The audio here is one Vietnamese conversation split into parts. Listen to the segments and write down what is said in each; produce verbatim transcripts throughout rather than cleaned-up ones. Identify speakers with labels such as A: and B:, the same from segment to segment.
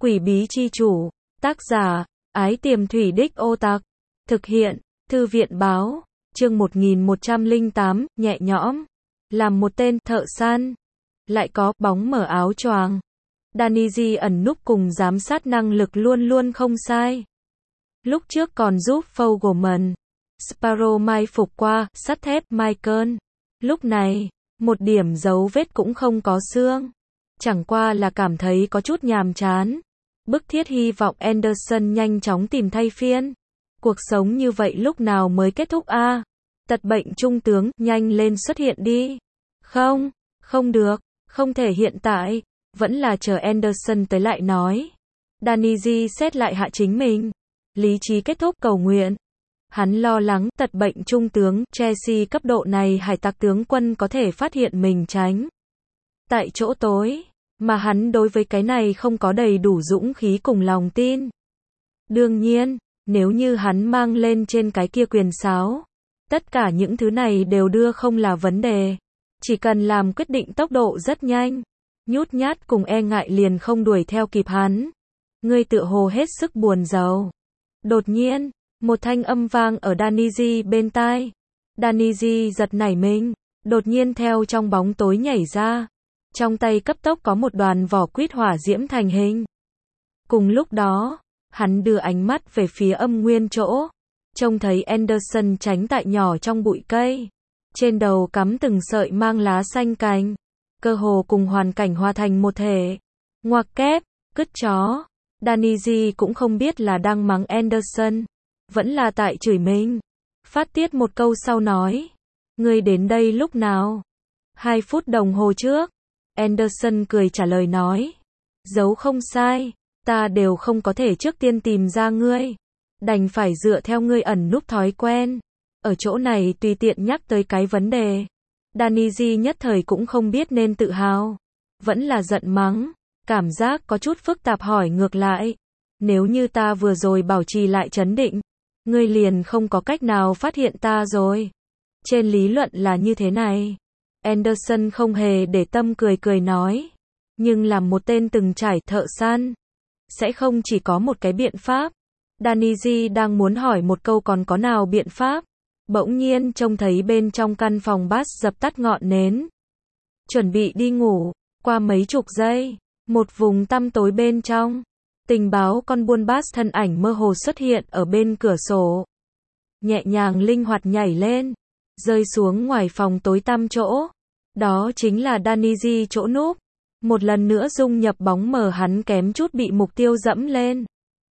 A: Quỷ bí chi chủ, tác giả, Ái Tiềm Thủy Đích Ô Tặc, thực hiện, Thư viện báo, chương một nghìn một trăm lẻ tám, nhẹ nhõm, làm một tên thợ săn, lại có bóng mở áo choàng. Danny ẩn núp cùng giám sát năng lực luôn luôn không sai. Lúc trước còn giúp Fogelman, Sparrow mai phục qua, sắt thép Michael. Lúc này, một điểm dấu vết cũng không có xương. Chẳng qua là cảm thấy có chút nhàm chán. Bức thiết hy vọng Anderson nhanh chóng tìm thay phiên. Cuộc sống như vậy lúc nào mới kết thúc a? À? Tật bệnh trung tướng, nhanh lên xuất hiện đi. Không, không được, không thể hiện tại. Vẫn là chờ Anderson tới lại nói. Danny xét lại hạ chính mình. Lý trí kết thúc cầu nguyện. Hắn lo lắng tật bệnh trung tướng Chelsea cấp độ này hải tặc tướng quân có thể phát hiện mình tránh tại chỗ tối, mà hắn đối với cái này không có đầy đủ dũng khí cùng lòng tin. Đương nhiên, nếu như hắn mang lên trên cái kia quyền sáo, tất cả những thứ này đều đưa không là vấn đề. Chỉ cần làm quyết định tốc độ rất nhanh, nhút nhát cùng e ngại liền không đuổi theo kịp hắn. Ngươi tựa hồ hết sức buồn rầu. Đột nhiên, một thanh âm vang ở Danny bên tai. Danny giật nảy mình, đột nhiên theo trong bóng tối nhảy ra. Trong tay cấp tốc có một đoàn vỏ quýt hỏa diễm thành hình. Cùng lúc đó, hắn đưa ánh mắt về phía âm nguyên chỗ. Trông thấy Anderson tránh tại nhỏ trong bụi cây. Trên đầu cắm từng sợi mang lá xanh cành. Cơ hồ cùng hoàn cảnh hòa thành một thể. Ngoặc kép, cứt chó. Danny cũng không biết là đang mắng Anderson. Vẫn là tại chửi mình. Phát tiết một câu sau nói. Ngươi đến đây lúc nào? Hai phút đồng hồ trước. Anderson cười trả lời nói. Giấu không sai. Ta đều không có thể trước tiên tìm ra ngươi. Đành phải dựa theo ngươi ẩn núp thói quen. Ở chỗ này tùy tiện nhắc tới cái vấn đề. Danny nhất thời cũng không biết nên tự hào. Vẫn là giận mắng. Cảm giác có chút phức tạp hỏi ngược lại. Nếu như ta vừa rồi bảo trì lại trấn định, ngươi liền không có cách nào phát hiện ta rồi. Trên lý luận là như thế này. Anderson không hề để tâm cười cười nói. Nhưng làm một tên từng trải thợ săn, sẽ không chỉ có một cái biện pháp. Danny đang muốn hỏi một câu còn có nào biện pháp. Bỗng nhiên trông thấy bên trong căn phòng Bass dập tắt ngọn nến. Chuẩn bị đi ngủ. Qua mấy chục giây, một vùng tăm tối bên trong. Tình báo con buôn Bass thân ảnh mơ hồ xuất hiện ở bên cửa sổ. Nhẹ nhàng linh hoạt nhảy lên. Rơi xuống ngoài phòng tối tăm chỗ. Đó chính là Danny chỗ núp. Một lần nữa dung nhập bóng mờ hắn kém chút bị mục tiêu dẫm lên.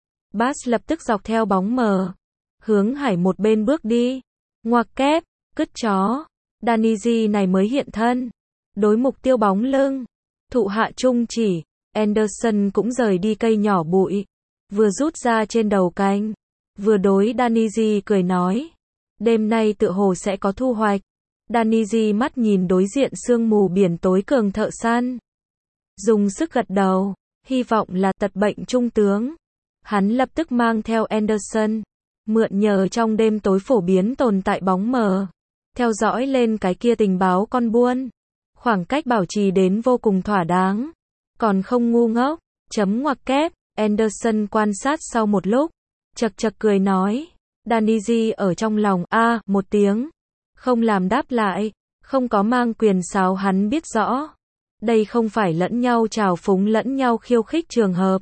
A: Bass lập tức dọc theo bóng mờ. Hướng hải một bên bước đi. Ngoặc kép, cứt chó. Danny này mới hiện thân. Đối mục tiêu bóng lưng. Thụ hạ trung chỉ. Anderson cũng rời đi cây nhỏ bụi. Vừa rút ra trên đầu cánh. Vừa đối Danny cười nói. Đêm nay tựa hồ sẽ có thu hoạch. Danny mắt nhìn đối diện sương mù biển tối cường thợ săn. Dùng sức gật đầu. Hy vọng là tật bệnh trung tướng. Hắn lập tức mang theo Anderson. Mượn nhờ trong đêm tối phổ biến tồn tại bóng mờ. Theo dõi lên cái kia tình báo con buôn. Khoảng cách bảo trì đến vô cùng thỏa đáng. Còn không ngu ngốc. Chấm ngoặc kép. Anderson quan sát sau một lúc. Chật chật cười nói. Danny ở trong lòng a à, một tiếng. Không làm đáp lại. Không có mang quyền sáo hắn biết rõ. Đây không phải lẫn nhau trào phúng lẫn nhau khiêu khích trường hợp.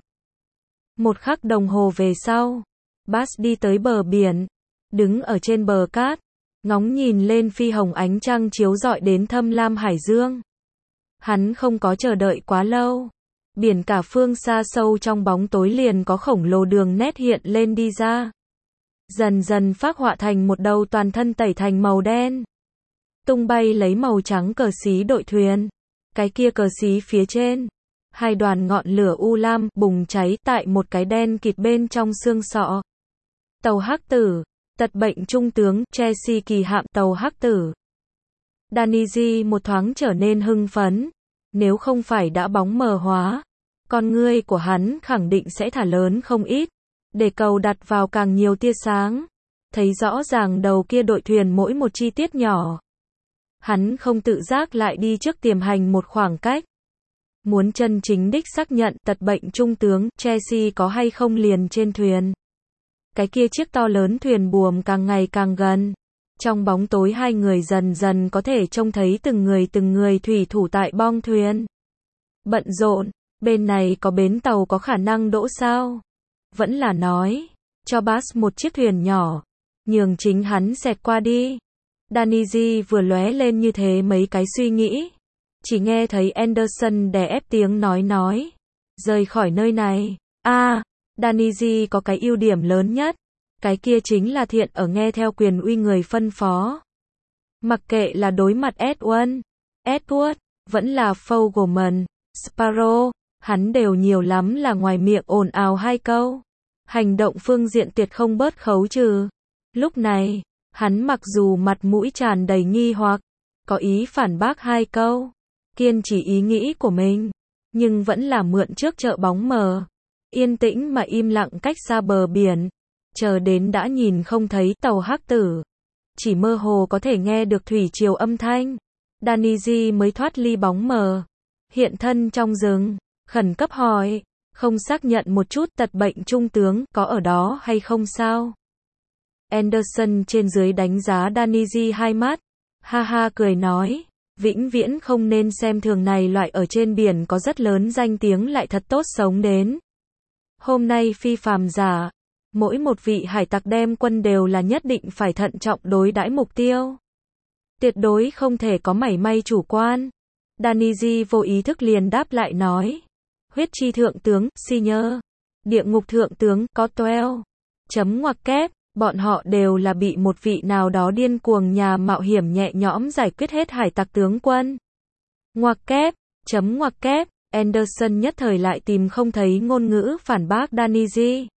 A: Một khắc đồng hồ về sau. Bass đi tới bờ biển. Đứng ở trên bờ cát. Ngóng nhìn lên phi hồng ánh trăng chiếu rọi đến thâm lam hải dương. Hắn không có chờ đợi quá lâu. Biển cả phương xa sâu trong bóng tối liền có khổng lồ đường nét hiện lên đi ra. Dần dần phác họa thành một đầu toàn thân tẩy thành màu đen. Tung bay lấy màu trắng cờ xí đội thuyền. Cái kia cờ xí phía trên. Hai đoàn ngọn lửa u lam bùng cháy tại một cái đen kịt bên trong xương sọ. Tàu hắc tử. Tật bệnh trung tướng Chelsea kỳ hạm tàu hắc tử. Danny một thoáng trở nên hưng phấn. Nếu không phải đã bóng mờ hóa, con ngươi của hắn khẳng định sẽ thả lớn không ít. Để cầu đặt vào càng nhiều tia sáng. Thấy rõ ràng đầu kia đội thuyền mỗi một chi tiết nhỏ. Hắn không tự giác lại đi trước tiềm hành một khoảng cách. Muốn chân chính đích xác nhận tật bệnh trung tướng Chelsea có hay không liền trên thuyền. Cái kia chiếc to lớn thuyền buồm càng ngày càng gần. Trong bóng tối hai người dần dần có thể trông thấy từng người từng người thủy thủ tại bong thuyền. Bận rộn, bên này có bến tàu có khả năng đỗ sao? Vẫn là nói, cho Bass một chiếc thuyền nhỏ, nhường chính hắn xẹt qua đi. Danny vừa lóe lên như thế mấy cái suy nghĩ. Chỉ nghe thấy Anderson đè ép tiếng nói nói. Rời khỏi nơi này. a à, Danny có cái ưu điểm lớn nhất. Cái kia chính là thiện ở nghe theo quyền uy người phân phó. Mặc kệ là đối mặt Edward, Edward, vẫn là Fogelman, Sparrow, hắn đều nhiều lắm là ngoài miệng ồn ào hai câu. Hành động phương diện tuyệt không bớt khấu trừ. Lúc này, hắn mặc dù mặt mũi tràn đầy nghi hoặc, có ý phản bác hai câu, kiên trì ý nghĩ của mình, nhưng vẫn là mượn trước chợ bóng mờ, yên tĩnh mà im lặng cách xa bờ biển, chờ đến đã nhìn không thấy tàu hắc tử, chỉ mơ hồ có thể nghe được thủy triều âm thanh. Danny mới thoát ly bóng mờ, hiện thân trong rừng, khẩn cấp hỏi, không xác nhận một chút tật bệnh trung tướng có ở đó hay không sao? Anderson trên dưới đánh giá Danny hai mắt, ha ha cười nói, vĩnh viễn không nên xem thường này loại ở trên biển có rất lớn danh tiếng lại thật tốt sống đến. Hôm nay phi phàm giả, mỗi một vị hải tặc đem quân đều là nhất định phải thận trọng đối đãi mục tiêu. Tuyệt đối không thể có mảy may chủ quan. Danny vô ý thức liền đáp lại nói, huyết chi thượng tướng, Senior, địa ngục thượng tướng, Cotwell, chấm ngoặc kép. Bọn họ đều là bị một vị nào đó điên cuồng nhà mạo hiểm nhẹ nhõm giải quyết hết hải tặc tướng quân. Ngoặc kép, chấm ngoặc kép, Anderson nhất thời lại tìm không thấy ngôn ngữ phản bác Danny.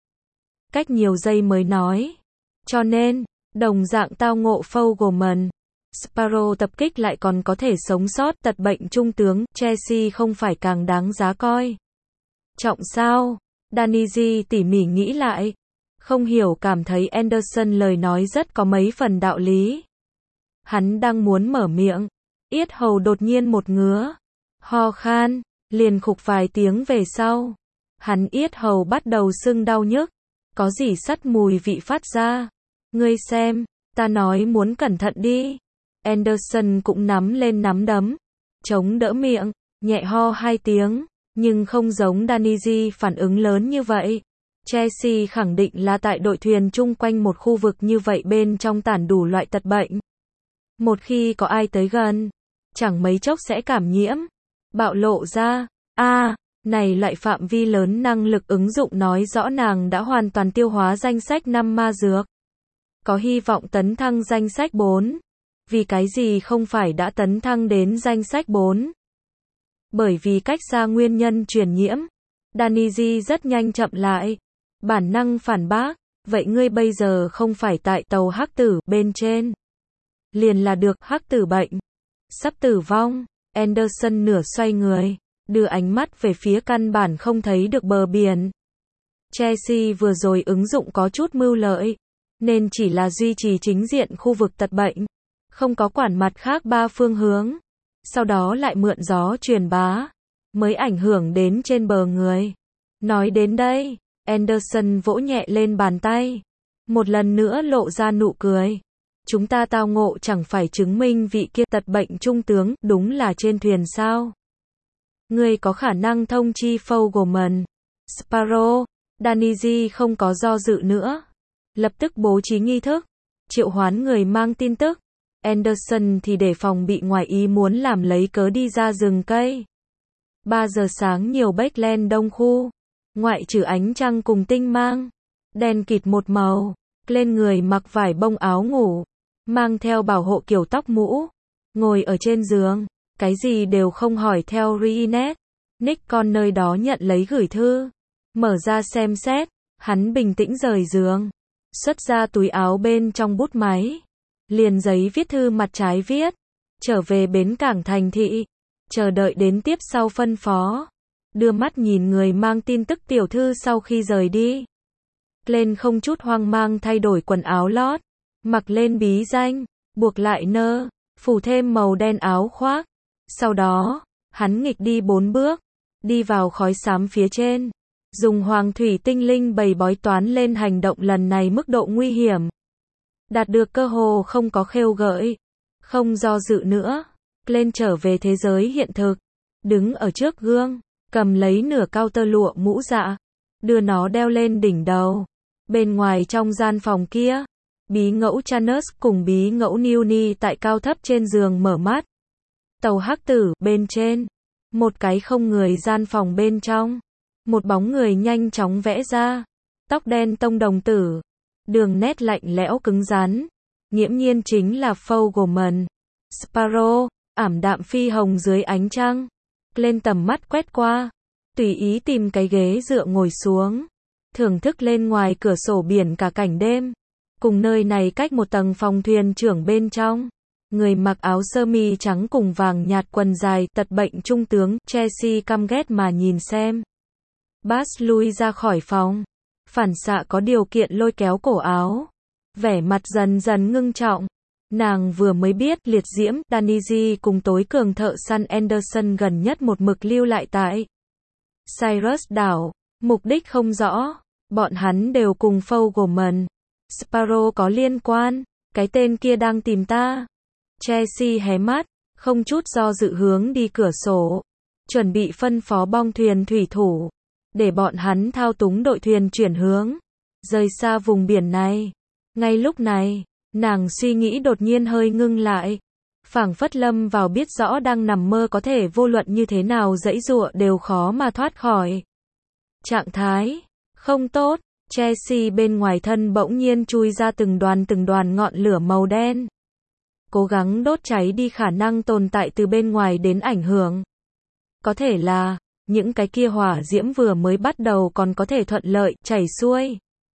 A: Cách nhiều giây mới nói. Cho nên, đồng dạng tao ngộ Fogelman, Sparrow tập kích lại còn có thể sống sót tật bệnh trung tướng, Chelsea không phải càng đáng giá coi. Trọng sao? Danny tỉ mỉ nghĩ lại. Không hiểu cảm thấy Anderson lời nói rất có mấy phần đạo lý. Hắn đang muốn mở miệng, yết hầu đột nhiên một ngứa, ho khan, liền khục vài tiếng về sau. Hắn yết hầu bắt đầu sưng đau nhức, có gì sắt mùi vị phát ra. Ngươi xem, ta nói muốn cẩn thận đi. Anderson cũng nắm lên nắm đấm, chống đỡ miệng, nhẹ ho hai tiếng, nhưng không giống Danny phản ứng lớn như vậy. Chelsea khẳng định là tại đội thuyền chung quanh một khu vực như vậy bên trong tản đủ loại tật bệnh. Một khi có ai tới gần, chẳng mấy chốc sẽ cảm nhiễm, bạo lộ ra. a à, này loại phạm vi lớn năng lực ứng dụng nói rõ nàng đã hoàn toàn tiêu hóa danh sách năm ma dược. Có hy vọng tấn thăng danh sách bốn. Vì cái gì không phải đã tấn thăng đến danh sách bốn? Bởi vì cách xa nguyên nhân truyền nhiễm. Danny rất nhanh chậm lại. Bản năng phản bác, vậy ngươi bây giờ không phải tại tàu hắc tử bên trên. Liền là được hắc tử bệnh. Sắp tử vong. Anderson nửa xoay người, đưa ánh mắt về phía căn bản không thấy được bờ biển. Chelsea vừa rồi ứng dụng có chút mưu lợi, nên chỉ là duy trì chính diện khu vực tật bệnh, không có quản mặt khác ba phương hướng. Sau đó lại mượn gió truyền bá, mới ảnh hưởng đến trên bờ người. Nói đến đây, Anderson vỗ nhẹ lên bàn tay, một lần nữa lộ ra nụ cười. Chúng ta tao ngộ chẳng phải chứng minh vị kia tật bệnh trung tướng đúng là trên thuyền sao? Ngươi có khả năng thông chi Fogelman, Sparrow. Danny không có do dự nữa, lập tức bố trí nghi thức, triệu hoán người mang tin tức. Anderson thì để phòng bị ngoài ý muốn làm lấy cớ đi ra rừng cây. ba giờ sáng nhiều Backland đông khu, ngoại trừ ánh trăng cùng tinh mang, đen kịt một màu, lên người mặc vải bông áo ngủ, mang theo bảo hộ kiểu tóc mũ, ngồi ở trên giường, cái gì đều không hỏi theo Reenet. Nick con nơi đó nhận lấy gửi thư, mở ra xem xét, hắn bình tĩnh rời giường, xuất ra túi áo bên trong bút máy, liền giấy viết thư mặt trái viết, trở về bến cảng thành thị, chờ đợi đến tiếp sau phân phó, đưa mắt nhìn người mang tin tức tiểu thư sau khi rời đi. Lên không chút hoang mang thay đổi quần áo lót, mặc lên bí danh, buộc lại nơ, phủ thêm màu đen áo khoác. Sau đó, hắn nghịch đi bốn bước, đi vào khói xám phía trên. Dùng hoàng thủy tinh linh bày bói toán lên hành động lần này mức độ nguy hiểm. Đạt được cơ hồ không có khêu gợi. Không do dự nữa. Lên trở về thế giới hiện thực. Đứng ở trước gương. Cầm lấy nửa cao tơ lụa mũ dạ. Đưa nó đeo lên đỉnh đầu. Bên ngoài trong gian phòng kia. Bí ngẫu Chanus cùng bí ngẫu Newny tại cao thấp trên giường mở mắt. Tàu hắc tử bên trên. Một cái không người gian phòng bên trong. Một bóng người nhanh chóng vẽ ra. Tóc đen tông đồng tử. Đường nét lạnh lẽo cứng rắn. Nghiễm nhiên chính là Fogelman. Sparrow, ảm đạm phi hồng dưới ánh trăng. Lên tầm mắt quét qua. Tùy ý tìm cái ghế dựa ngồi xuống. Thưởng thức lên ngoài cửa sổ biển cả cảnh đêm. Cùng nơi này cách một tầng phòng thuyền trưởng bên trong. Người mặc áo sơ mi trắng cùng vàng nhạt quần dài, tật bệnh trung tướng, Chelsea căm ghét mà nhìn xem. Bass lui ra khỏi phòng. Phản xạ có điều kiện lôi kéo cổ áo. Vẻ mặt dần dần ngưng trọng. Nàng vừa mới biết liệt diễm, Daniji cùng tối cường thợ săn Anderson gần nhất một mực lưu lại tại Cyrus đảo. Mục đích không rõ. Bọn hắn đều cùng Fogelman. Sparrow có liên quan. Cái tên kia đang tìm ta. Chelsea hé mắt. Không chút do dự hướng đi cửa sổ. Chuẩn bị phân phó bong thuyền thủy thủ. Để bọn hắn thao túng đội thuyền chuyển hướng. Rời xa vùng biển này. Ngay lúc này, nàng suy nghĩ đột nhiên hơi ngưng lại. Phảng phất lâm vào biết rõ đang nằm mơ có thể vô luận như thế nào giãy giụa đều khó mà thoát khỏi. Trạng thái không tốt. Chelsea bên ngoài thân bỗng nhiên chui ra từng đoàn từng đoàn ngọn lửa màu đen. Cố gắng đốt cháy đi khả năng tồn tại từ bên ngoài đến ảnh hưởng. Có thể là, những cái kia hỏa diễm vừa mới bắt đầu còn có thể thuận lợi, chảy xuôi.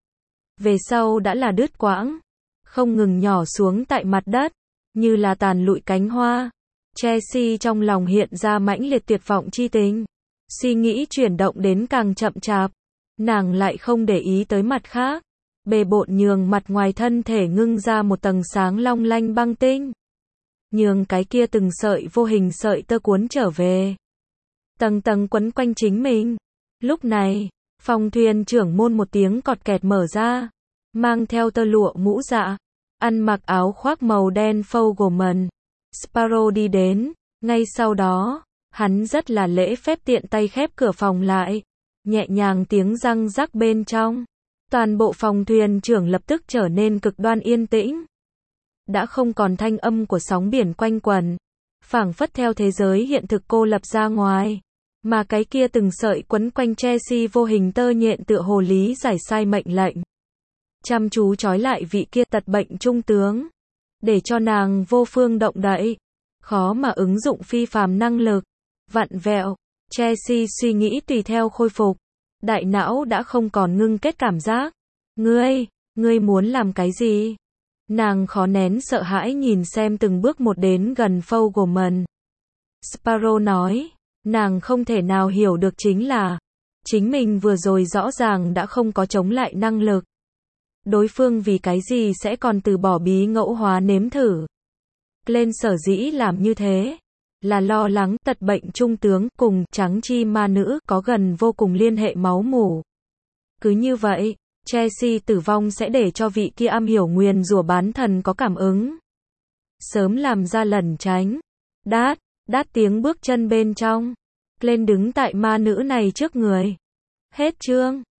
A: Về sau đã là đứt quãng. Không ngừng nhỏ xuống tại mặt đất. Như là tàn lụi cánh hoa. Chelsea trong lòng hiện ra mãnh liệt tuyệt vọng chi tình. Suy nghĩ chuyển động đến càng chậm chạp. Nàng lại không để ý tới mặt khác. Bề bộn nhường mặt ngoài thân thể ngưng ra một tầng sáng long lanh băng tinh. Nhường cái kia từng sợi vô hình sợi tơ cuốn trở về. Tầng tầng quấn quanh chính mình. Lúc này, phòng thuyền trưởng môn một tiếng cọt kẹt mở ra. Mang theo tơ lụa mũ dạ. Ăn mặc áo khoác màu đen Fogelman. Sparrow đi đến. Ngay sau đó, hắn rất là lễ phép tiện tay khép cửa phòng lại. Nhẹ nhàng tiếng răng rắc bên trong. Toàn bộ phòng thuyền trưởng lập tức trở nên cực đoan yên tĩnh. Đã không còn thanh âm của sóng biển quanh quẩn. Phảng phất theo thế giới hiện thực cô lập ra ngoài. Mà cái kia từng sợi quấn quanh Chelsea vô hình tơ nhện tựa hồ lý giải sai mệnh lệnh. Chăm chú trói lại vị kia tật bệnh trung tướng. Để cho nàng vô phương động đậy. Khó mà ứng dụng phi phàm năng lực. Vặn vẹo. Chelsea suy nghĩ tùy theo khôi phục. Đại não đã không còn ngưng kết cảm giác. Ngươi, ngươi muốn làm cái gì? Nàng khó nén sợ hãi nhìn xem từng bước một đến gần Fogelman. Sparrow nói, nàng không thể nào hiểu được chính là, chính mình vừa rồi rõ ràng đã không có chống lại năng lực. Đối phương vì cái gì sẽ còn từ bỏ bí ngẫu hóa nếm thử. Lên sở dĩ làm như thế, là lo lắng tật bệnh trung tướng cùng trắng chi ma nữ có gần vô cùng liên hệ máu mủ. Cứ như vậy, Chelsea tử vong sẽ để cho vị kia am hiểu nguyền rủa bán thần có cảm ứng. Sớm làm ra lẩn tránh. Đát, đát tiếng bước chân bên trong. Lên đứng tại ma nữ này trước người. Hết chương.